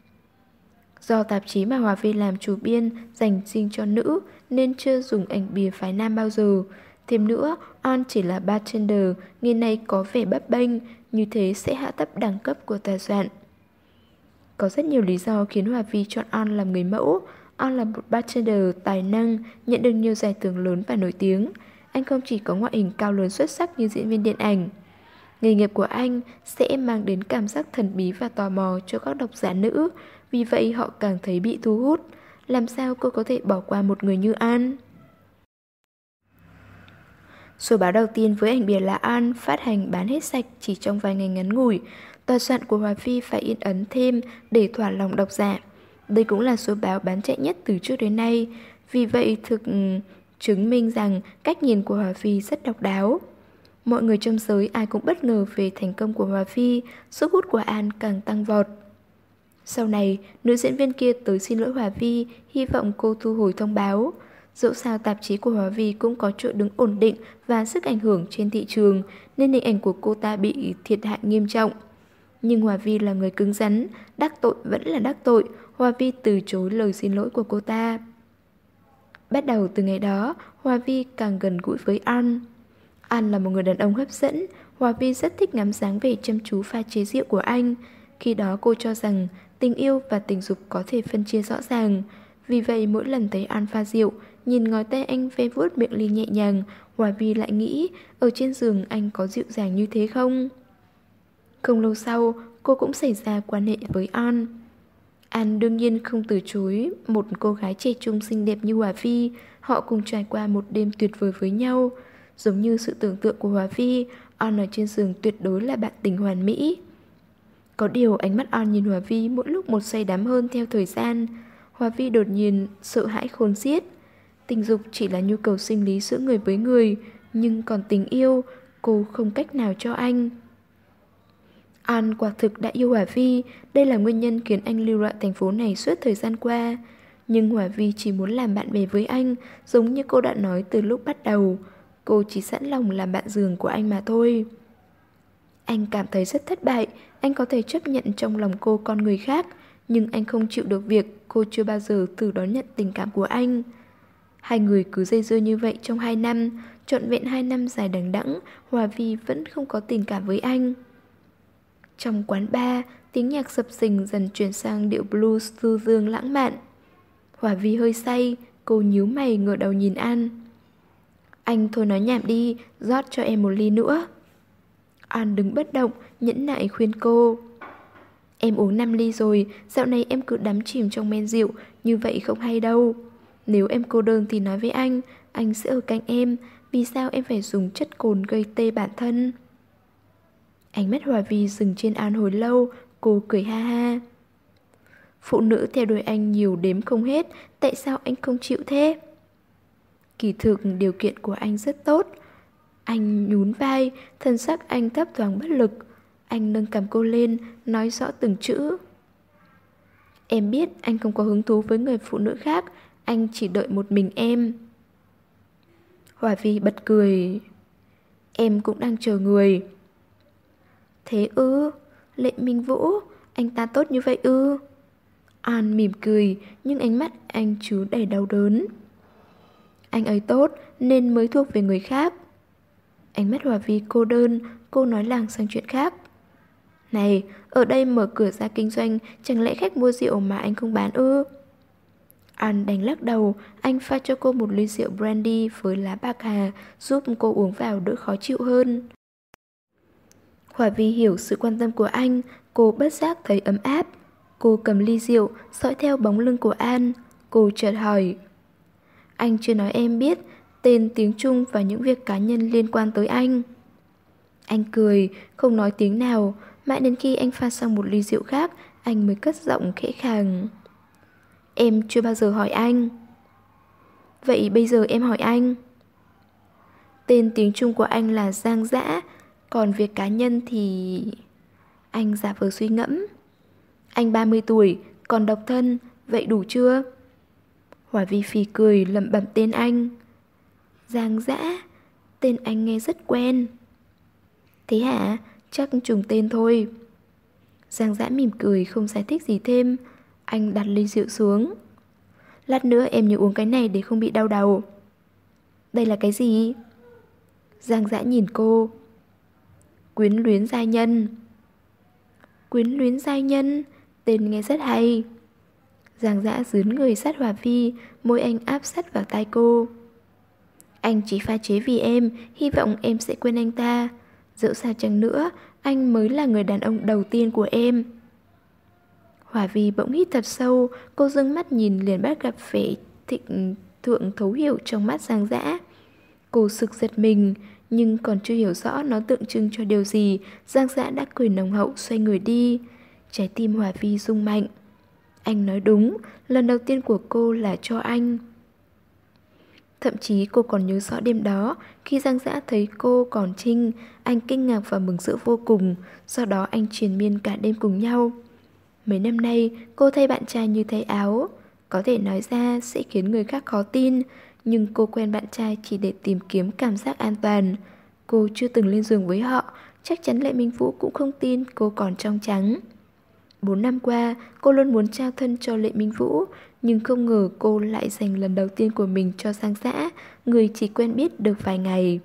S1: Do tạp chí mà Hòa Vi làm chủ biên dành riêng cho nữ nên chưa dùng ảnh bìa phái nam bao giờ. Thêm nữa, On chỉ là bartender, nghề này có vẻ bấp bênh, như thế sẽ hạ thấp đẳng cấp của tòa soạn. Có rất nhiều lý do khiến Hòa Vi chọn On làm người mẫu. On là một bartender tài năng, nhận được nhiều giải thưởng lớn và nổi tiếng. Anh không chỉ có ngoại hình cao lớn xuất sắc như diễn viên điện ảnh. Nghề nghiệp của anh sẽ mang đến cảm giác thần bí và tò mò cho các độc giả nữ, vì vậy họ càng thấy bị thu hút. Làm sao cô có thể bỏ qua một người như An? Số báo đầu tiên với ảnh bìa là An phát hành bán hết sạch chỉ trong vài ngày ngắn ngủi. Tòa soạn của Hòa Vi phải in ấn thêm để thỏa lòng độc giả. Đây cũng là số báo bán chạy nhất từ trước đến nay. Vì vậy thực chứng minh rằng cách nhìn của Hòa Vi rất độc đáo. Mọi người trong giới ai cũng bất ngờ về thành công của Hòa Vi, sức hút của An càng tăng vọt. Sau này, nữ diễn viên kia tới xin lỗi Hòa Vi, hy vọng cô thu hồi thông báo. Dẫu sao tạp chí của Hòa Vi cũng có chỗ đứng ổn định và sức ảnh hưởng trên thị trường, nên hình ảnh của cô ta bị thiệt hại nghiêm trọng. Nhưng Hòa Vi là người cứng rắn, đắc tội vẫn là đắc tội. Hòa Vi từ chối lời xin lỗi của cô ta. Bắt đầu từ ngày đó, Hòa Vi càng gần gũi với An. An là một người đàn ông hấp dẫn. Hòa Vi rất thích ngắm dáng vẻ chăm chú pha chế rượu của anh. Khi đó cô cho rằng tình yêu và tình dục có thể phân chia rõ ràng. Vì vậy mỗi lần thấy An pha rượu, nhìn ngón tay anh ve vuốt miệng ly nhẹ nhàng, Hòa Vi lại nghĩ ở trên giường anh có dịu dàng như thế không? Không lâu sau, cô cũng xảy ra quan hệ với An. An đương nhiên không từ chối một cô gái trẻ trung xinh đẹp như Hòa Vi. Họ cùng trải qua một đêm tuyệt vời với nhau. Giống như sự tưởng tượng của Hòa Vi, An ở trên giường tuyệt đối là bạn tình hoàn mỹ. Có điều ánh mắt An nhìn Hòa Vi mỗi lúc một say đắm hơn theo thời gian. Hòa Vi đột nhiên sợ hãi khôn xiết. Tình dục chỉ là nhu cầu sinh lý giữa người với người, nhưng còn tình yêu, cô không cách nào cho anh. An quả thực đã yêu Hòa Vi, đây là nguyên nhân khiến anh lưu lại thành phố này suốt thời gian qua. Nhưng Hòa Vi chỉ muốn làm bạn bè với anh, giống như cô đã nói từ lúc bắt đầu. Cô chỉ sẵn lòng làm bạn giường của anh mà thôi. Anh cảm thấy rất thất bại, anh có thể chấp nhận trong lòng cô con người khác, nhưng anh không chịu được việc cô chưa bao giờ thử đón nhận tình cảm của anh. Hai người cứ dây dưa như vậy trong hai năm, trọn vẹn hai năm dài đằng đẵng, Hòa Vi vẫn không có tình cảm với anh. Trong quán bar, tiếng nhạc sập sình dần chuyển sang điệu blues du dương lãng mạn. Hòa Vi hơi say, cô nhíu mày ngửa đầu nhìn An. Anh thôi nói nhảm đi, rót cho em một ly nữa. An đứng bất động, nhẫn nại khuyên cô. Em uống năm ly rồi, dạo này em cứ đắm chìm trong men rượu, như vậy không hay đâu. Nếu em cô đơn thì nói với anh, anh sẽ ở cạnh em, vì sao em phải dùng chất cồn gây tê bản thân? Ánh mắt Hòa Vi dừng trên An hồi lâu, cô cười ha ha. Phụ nữ theo đuổi anh nhiều đếm không hết, tại sao anh không chịu thế? Kỳ thực điều kiện của anh rất tốt. Anh nhún vai, thân sắc anh thấp thoáng bất lực. Anh nâng cằm cô lên, nói rõ từng chữ. Em biết anh không có hứng thú với người phụ nữ khác, anh chỉ đợi một mình em. Hòa Vi bật cười. Em cũng đang chờ người. Thế ư? Lệ Minh Vũ, anh ta tốt như vậy ư? An mỉm cười, nhưng ánh mắt anh chứa đầy đau đớn. Anh ấy tốt nên mới thuộc về người khác. Ánh mắt Hòa Vi cô đơn, cô nói làng sang chuyện khác. Này, ở đây mở cửa ra kinh doanh, chẳng lẽ khách mua rượu mà anh không bán ư? An đánh lắc đầu, anh pha cho cô một ly rượu brandy với lá bạc hà, giúp cô uống vào đỡ khó chịu hơn. Hòa Vi hiểu sự quan tâm của anh, cô bất giác thấy ấm áp. Cô cầm ly rượu, dõi theo bóng lưng của An. Cô chợt hỏi. Anh chưa nói em biết tên, tiếng Trung và những việc cá nhân liên quan tới anh. Anh cười, không nói tiếng nào, mãi đến khi anh pha xong một ly rượu khác, anh mới cất giọng khẽ khàng. Em chưa bao giờ hỏi anh. Vậy bây giờ em hỏi anh. Tên tiếng Trung của anh là Giang Dã, còn việc cá nhân thì... Anh giả vờ suy ngẫm. Anh ba mươi tuổi, còn độc thân, vậy đủ chưa? Hòa Vi phì cười lẩm bẩm tên anh. Giang Dã, tên anh nghe rất quen. Thế hả? Chắc trùng tên thôi. Giang Dã mỉm cười không giải thích gì thêm. Anh đặt ly rượu xuống. Lát nữa em nhớ uống cái này để không bị đau đầu. Đây là cái gì? Giang Dã nhìn cô. Quyến luyến giai nhân. Quyến luyến giai nhân, tên nghe rất hay. Giang Dã dướn người sát Hòa Vi, môi anh áp sát vào tai cô. Anh chỉ pha chế vì em, hy vọng em sẽ quên anh ta. Dẫu sao chăng nữa, anh mới là người đàn ông đầu tiên của em. Hòa Vi bỗng hít thật sâu, cô dưng mắt nhìn liền bắt gặp vẻ thịnh thượng thấu hiểu trong mắt Giang Dã. Cô sực giật mình, nhưng còn chưa hiểu rõ nó tượng trưng cho điều gì, Giang Dã đã cười nồng hậu xoay người đi. Trái tim Hòa Vi rung mạnh. Anh nói đúng, lần đầu tiên của cô là cho anh. Thậm chí cô còn nhớ rõ đêm đó, khi Giang Dã thấy cô còn Trinh, anh kinh ngạc và mừng rỡ vô cùng, sau đó anh triền miên cả đêm cùng nhau. Mấy năm nay, cô thay bạn trai như thay áo. Có thể nói ra sẽ khiến người khác khó tin, nhưng cô quen bạn trai chỉ để tìm kiếm cảm giác an toàn. Cô chưa từng lên giường với họ, chắc chắn Lệ Minh Vũ cũng không tin cô còn trong trắng. Bốn năm qua, cô luôn muốn trao thân cho Lệ Minh Vũ, nhưng không ngờ cô lại dành lần đầu tiên của mình cho Giang Dã, người chỉ quen biết được vài ngày.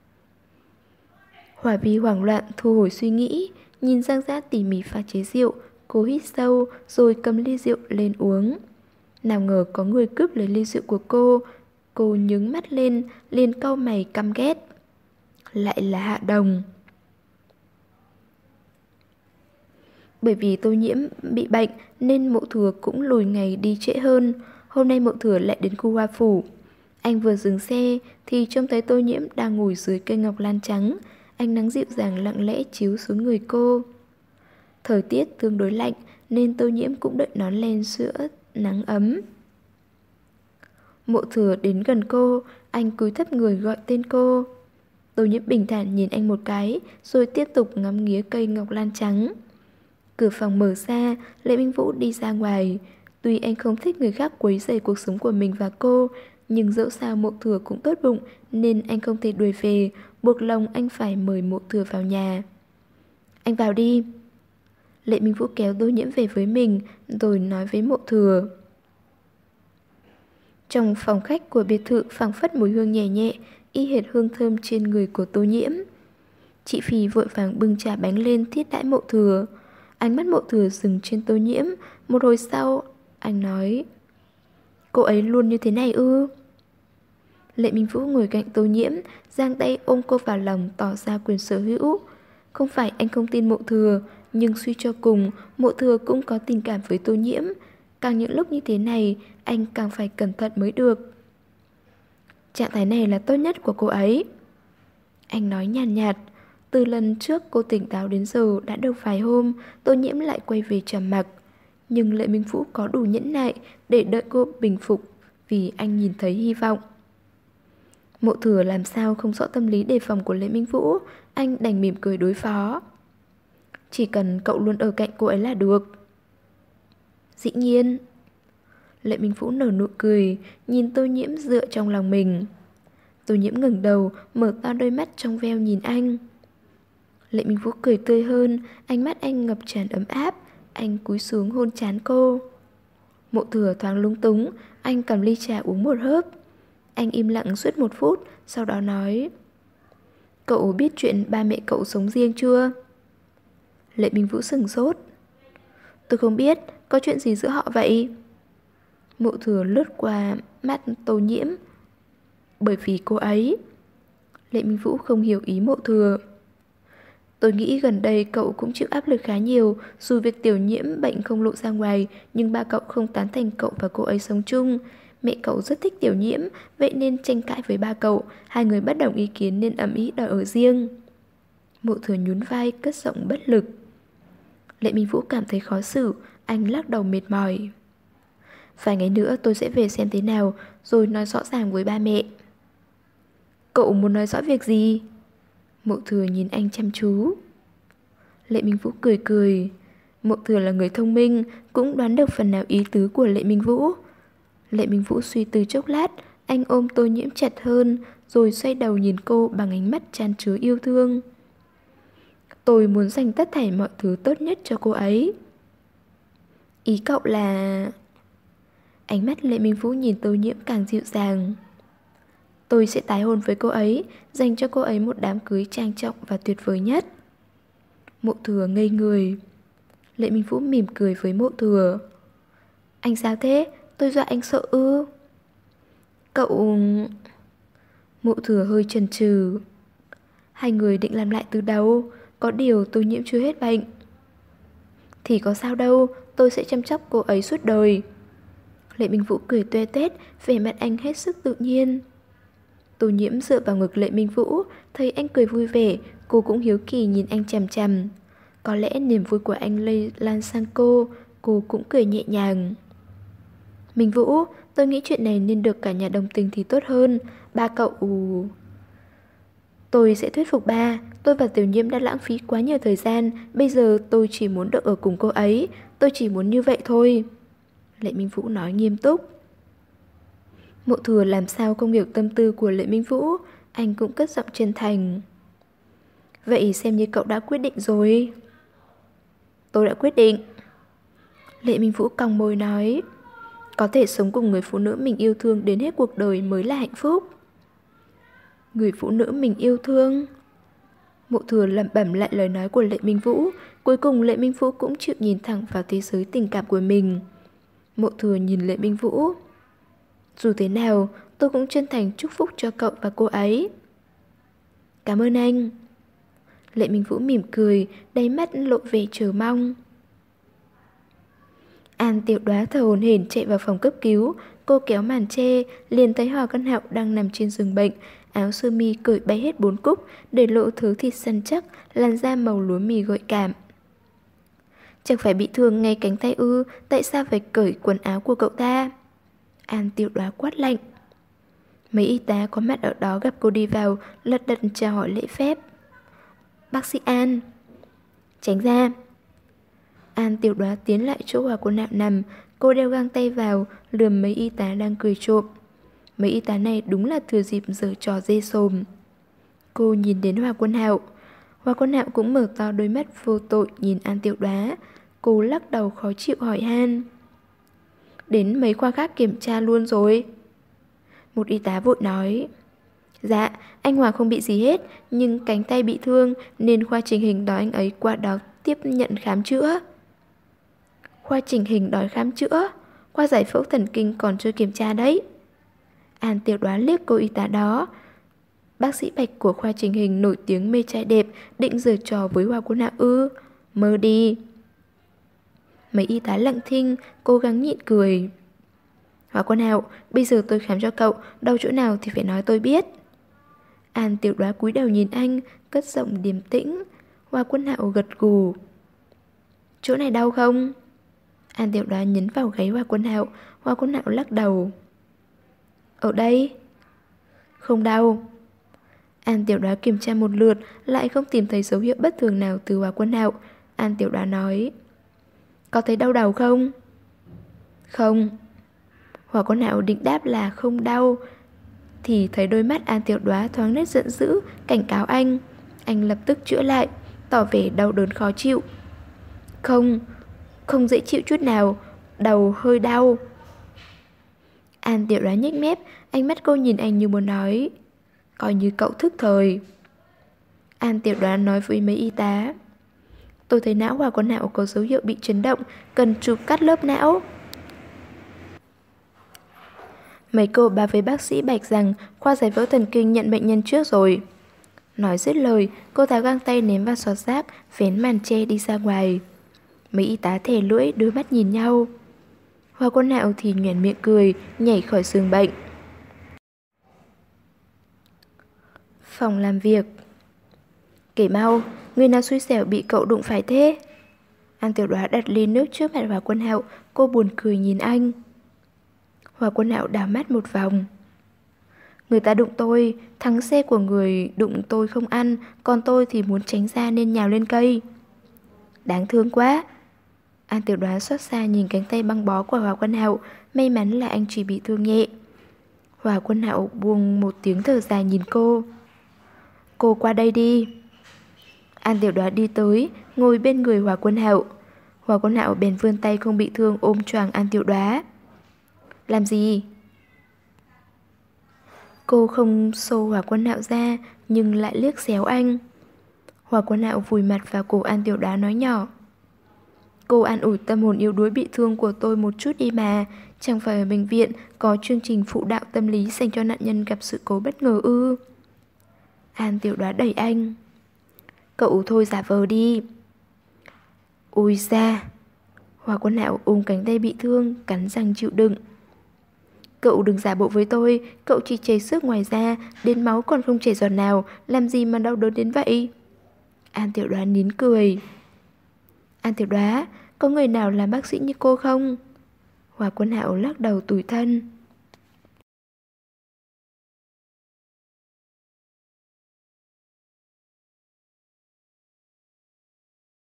S1: Hỏa Vi hoảng loạn thu hồi suy nghĩ, nhìn Giang Dã tỉ mỉ pha chế rượu, cô hít sâu rồi cầm ly rượu lên uống. Nào ngờ có người cướp lấy ly rượu của cô, cô nhướng mắt lên, liền cau mày căm ghét. Lại là Hạ Đồng. Bởi vì Tô Nhiễm bị bệnh nên Mộ Thừa cũng lùi ngày đi trễ hơn. Hôm nay Mộ Thừa lại đến khu hoa phủ. Anh vừa dừng xe thì trông thấy Tô Nhiễm đang ngồi dưới cây ngọc lan trắng. Ánh nắng dịu dàng lặng lẽ chiếu xuống người cô. Thời tiết tương đối lạnh nên Tô Nhiễm cũng đợi nón len giữa nắng ấm. Mộ Thừa đến gần cô, anh cúi thấp người gọi tên cô. Tô Nhiễm bình thản nhìn anh một cái rồi tiếp tục ngắm nghía cây ngọc lan trắng. Cửa phòng mở ra, Lệ Minh Vũ đi ra ngoài. Tuy anh không thích người khác quấy rầy cuộc sống của mình và cô, nhưng dẫu sao Mộ Thừa cũng tốt bụng nên anh không thể đuổi về, buộc lòng anh phải mời Mộ Thừa vào nhà. Anh vào đi. Lệ Minh Vũ kéo Tô Nhiễm về với mình rồi nói với Mộ Thừa. Trong phòng khách của biệt thự phảng phất mùi hương nhẹ nhẹ, y hệt hương thơm trên người của Tô Nhiễm. Chị Phi vội vàng bưng trà bánh lên thiết đãi Mộ Thừa. Ánh mắt Mộ Thừa dừng trên Tô Nhiễm. Một hồi sau anh nói: Cô ấy luôn như thế này ư? Lệ Minh Vũ ngồi cạnh Tô Nhiễm, giang tay ôm cô vào lòng tỏ ra quyền sở hữu. Không phải anh không tin Mộ Thừa, nhưng suy cho cùng Mộ Thừa cũng có tình cảm với Tô Nhiễm. Càng những lúc như thế này anh càng phải cẩn thận mới được. Trạng thái này là tốt nhất của cô ấy. Anh nói nhàn nhạt, nhạt. Từ lần trước cô tỉnh táo đến giờ đã được vài hôm, Tô Nhiễm lại quay về trầm mặc. Nhưng Lệ Minh Vũ có đủ nhẫn nại để đợi cô bình phục, vì anh nhìn thấy hy vọng. Mộ Thừa làm sao không rõ tâm lý đề phòng của Lệ Minh Vũ, anh đành mỉm cười đối phó. Chỉ cần cậu luôn ở cạnh cô ấy là được. Dĩ nhiên. Lệ Minh Vũ nở nụ cười, nhìn Tô Nhiễm dựa trong lòng mình. Tô Nhiễm ngẩng đầu, mở to đôi mắt trong veo nhìn anh. Lệ Minh Vũ cười tươi hơn, ánh mắt anh ngập tràn ấm áp, anh cúi xuống hôn trán cô. Mộ Thừa thoáng lung túng, anh cầm ly trà uống một hớp. Anh im lặng suốt một phút, sau đó nói: Cậu biết chuyện ba mẹ cậu sống riêng chưa? Lệ Minh Vũ sửng sốt. Tôi không biết, có chuyện gì giữa họ vậy? Mộ Thừa lướt qua mắt Tô Nhiễm. Bởi vì cô ấy. Lệ Minh Vũ không hiểu ý Mộ Thừa. Tôi nghĩ gần đây cậu cũng chịu áp lực khá nhiều. Dù việc Tiểu Nhiễm bệnh không lộ ra ngoài, nhưng ba cậu không tán thành cậu và cô ấy sống chung. Mẹ cậu rất thích Tiểu Nhiễm, vậy nên tranh cãi với ba cậu. Hai người bất đồng ý kiến nên ầm ĩ đòi ở riêng. Mộ Thừa nhún vai cất giọng bất lực. Lệ Minh Vũ cảm thấy khó xử, anh lắc đầu mệt mỏi. Vài ngày nữa tôi sẽ về xem thế nào, rồi nói rõ ràng với ba mẹ. Cậu muốn nói rõ việc gì? Mộ Thừa nhìn anh chăm chú. Lệ Minh Vũ cười cười. Mộ Thừa là người thông minh, cũng đoán được phần nào ý tứ của Lệ Minh Vũ. Lệ Minh Vũ suy tư chốc lát, anh ôm Tô Nhiễm chặt hơn, rồi xoay đầu nhìn cô bằng ánh mắt chan chứa yêu thương. Tôi muốn dành tất thảy mọi thứ tốt nhất cho cô ấy. Ý cậu là... Ánh mắt Lệ Minh Vũ nhìn Tô Nhiễm càng dịu dàng. Tôi sẽ tái hôn với cô ấy, dành cho cô ấy một đám cưới trang trọng và tuyệt vời nhất. Mộ Thừa ngây người. Lệ Minh Vũ mỉm cười với Mộ Thừa. Anh sao thế? Tôi dọa anh sợ ư? Cậu... Mộ Thừa hơi chần chừ. Hai người định làm lại từ đầu, có điều Tô Nhiễm chưa hết bệnh. Thì có sao đâu, tôi sẽ chăm sóc cô ấy suốt đời. Lệ Minh Vũ cười tuê tét, vẻ mặt anh hết sức tự nhiên. Tô Nhiễm dựa vào ngực Lệ Minh Vũ, thấy anh cười vui vẻ, cô cũng hiếu kỳ nhìn anh chằm chằm. Có lẽ niềm vui của anh lây lan sang cô, cô cũng cười nhẹ nhàng. Minh Vũ, tôi nghĩ chuyện này nên được cả nhà đồng tình thì tốt hơn. Ba cậu... Tôi sẽ thuyết phục ba. Tôi và Tiểu Nhiễm đã lãng phí quá nhiều thời gian. Bây giờ tôi chỉ muốn được ở cùng cô ấy. Tôi chỉ muốn như vậy thôi. Lệ Minh Vũ nói nghiêm túc. Mộ Thừa làm sao không hiểu tâm tư của Lệ Minh Vũ. Anh cũng cất giọng chân thành. Vậy xem như cậu đã quyết định rồi. Tôi đã quyết định. Lệ Minh Vũ cong môi nói. Có thể sống cùng người phụ nữ mình yêu thương đến hết cuộc đời mới là hạnh phúc. Người phụ nữ mình yêu thương. Mộ Thừa lẩm bẩm lại lời nói của Lệ Minh Vũ. Cuối cùng Lệ Minh Vũ cũng chịu nhìn thẳng vào thế giới tình cảm của mình. Mộ Thừa nhìn Lệ Minh Vũ. Dù thế nào, tôi cũng chân thành chúc phúc cho cậu và cô ấy. Cảm ơn anh. Lệ Minh Vũ mỉm cười, đáy mắt lộ vẻ chờ mong. An Tiểu Đoá thở hổn hển chạy vào phòng cấp cứu. Cô kéo màn che, liền thấy Hòa Căn Hạo đang nằm trên giường bệnh. Áo sơ mi cởi bay hết bốn cúc, để lộ thứ thịt săn chắc, làn da màu lúa mì gợi cảm. Chẳng phải bị thương ngay cánh tay ư? Tại sao phải cởi quần áo của cậu ta? An Tiểu Đoá quát lạnh. Mấy y tá có mặt ở đó gặp cô đi vào, lật đật chào hỏi lễ phép. Bác sĩ An. Tránh ra. An Tiểu Đoá tiến lại chỗ Hòa Quân Hạo nằm. Cô đeo găng tay vào, lườm mấy y tá đang cười trộm. Mấy y tá này đúng là thừa dịp giở trò dê sồm. Cô nhìn đến Hòa Quân Hạo. Hòa Quân Hạo cũng mở to đôi mắt vô tội nhìn An Tiểu Đoá. Cô lắc đầu khó chịu hỏi han. Đến mấy khoa khác kiểm tra luôn rồi. Một y tá vội nói. Dạ, anh Hòa không bị gì hết, nhưng cánh tay bị thương nên khoa chỉnh hình đòi anh ấy qua đó tiếp nhận khám chữa. Khoa chỉnh hình đòi khám chữa? Khoa giải phẫu thần kinh còn chưa kiểm tra đấy. An Tiểu Đoá liếc cô y tá đó. Bác sĩ Bạch của khoa chỉnh hình nổi tiếng mê trai đẹp, định giở trò với Hòa Quân Hạo ư? Mơ đi. Mấy y tá lặng thinh, cố gắng nhịn cười. Hòa Quân Hạo, bây giờ tôi khám cho cậu, đau chỗ nào thì phải nói tôi biết. An Tiểu Đoá cúi đầu nhìn anh, cất giọng điềm tĩnh. Hòa Quân Hạo gật gù. Chỗ này đau không? An Tiểu Đoá nhấn vào gáy Hòa Quân Hạo. Hòa Quân Hạo lắc đầu. Ở đây? Không đau. An Tiểu Đoá kiểm tra một lượt, lại không tìm thấy dấu hiệu bất thường nào từ Hòa Quân Hạo. An Tiểu Đoá nói. Có thấy đau đầu không? Không. Hòa Quân Hạo định đáp là không đau, thì thấy đôi mắt An Tiểu Đoá thoáng nét giận dữ, cảnh cáo anh. Anh lập tức chữa lại, tỏ vẻ đau đớn khó chịu. Không, không dễ chịu chút nào, đầu hơi đau. An Tiểu Đoá nhếch mép, ánh mắt cô nhìn anh như muốn nói. Coi như cậu thức thời. An Tiểu Đoá nói với mấy y tá. Tôi thấy não Hòa Quân Hạo có dấu hiệu bị chấn động, cần chụp cắt lớp não. Mấy cô báo với bác sĩ Bạch rằng khoa giải phẫu thần kinh nhận bệnh nhân trước rồi. Nói dứt lời, cô tháo găng tay ném vào xọt rác, vén màn che đi ra ngoài. Mấy y tá thè lưỡi, đôi mắt nhìn nhau. Hòa Quân Hạo thì nhoẻn miệng cười, nhảy khỏi giường bệnh. Phòng làm việc. Kể mau, người nào xui xẻo bị cậu đụng phải thế? An Tiểu Đoá đặt ly nước trước mặt Hòa Quân Hạo, cô buồn cười nhìn anh. Hòa Quân Hạo đảo mắt một vòng. Người ta đụng tôi, thắng xe của người đụng tôi không ăn, còn tôi thì muốn tránh ra nên nhào lên cây. Đáng thương quá. An Tiểu Đoá xót xa nhìn cánh tay băng bó của Hòa Quân Hạo, may mắn là anh chỉ bị thương nhẹ. Hòa Quân Hạo buông một tiếng thở dài nhìn cô. Cô qua đây đi. An Tiểu Đoá đi tới, ngồi bên người Hòa Quân Hạo. Hòa Quân Hạo bèn vươn tay không bị thương ôm choàng An Tiểu Đoá. Làm gì? Cô không xô Hòa Quân Hạo ra, nhưng lại liếc xéo anh. Hòa Quân Hạo vùi mặt vào cổ An Tiểu Đoá nói nhỏ. Cô an ủi tâm hồn yếu đuối bị thương của tôi một chút đi mà. Chẳng phải ở bệnh viện có chương trình phụ đạo tâm lý dành cho nạn nhân gặp sự cố bất ngờ ư? An Tiểu Đoá đẩy anh. Cậu thôi giả vờ đi. Ôi da. Hòa Quân Hạo ôm cánh tay bị thương, cắn răng chịu đựng. Cậu đừng giả bộ với tôi, cậu chỉ chảy xước ngoài da, đến máu còn không chảy giọt nào, làm gì mà đau đớn đến vậy? An Tiểu Đoá nín cười. An Tiểu Đoá, có người nào làm bác sĩ như cô không? Hòa Quân Hạo lắc đầu tủi thân.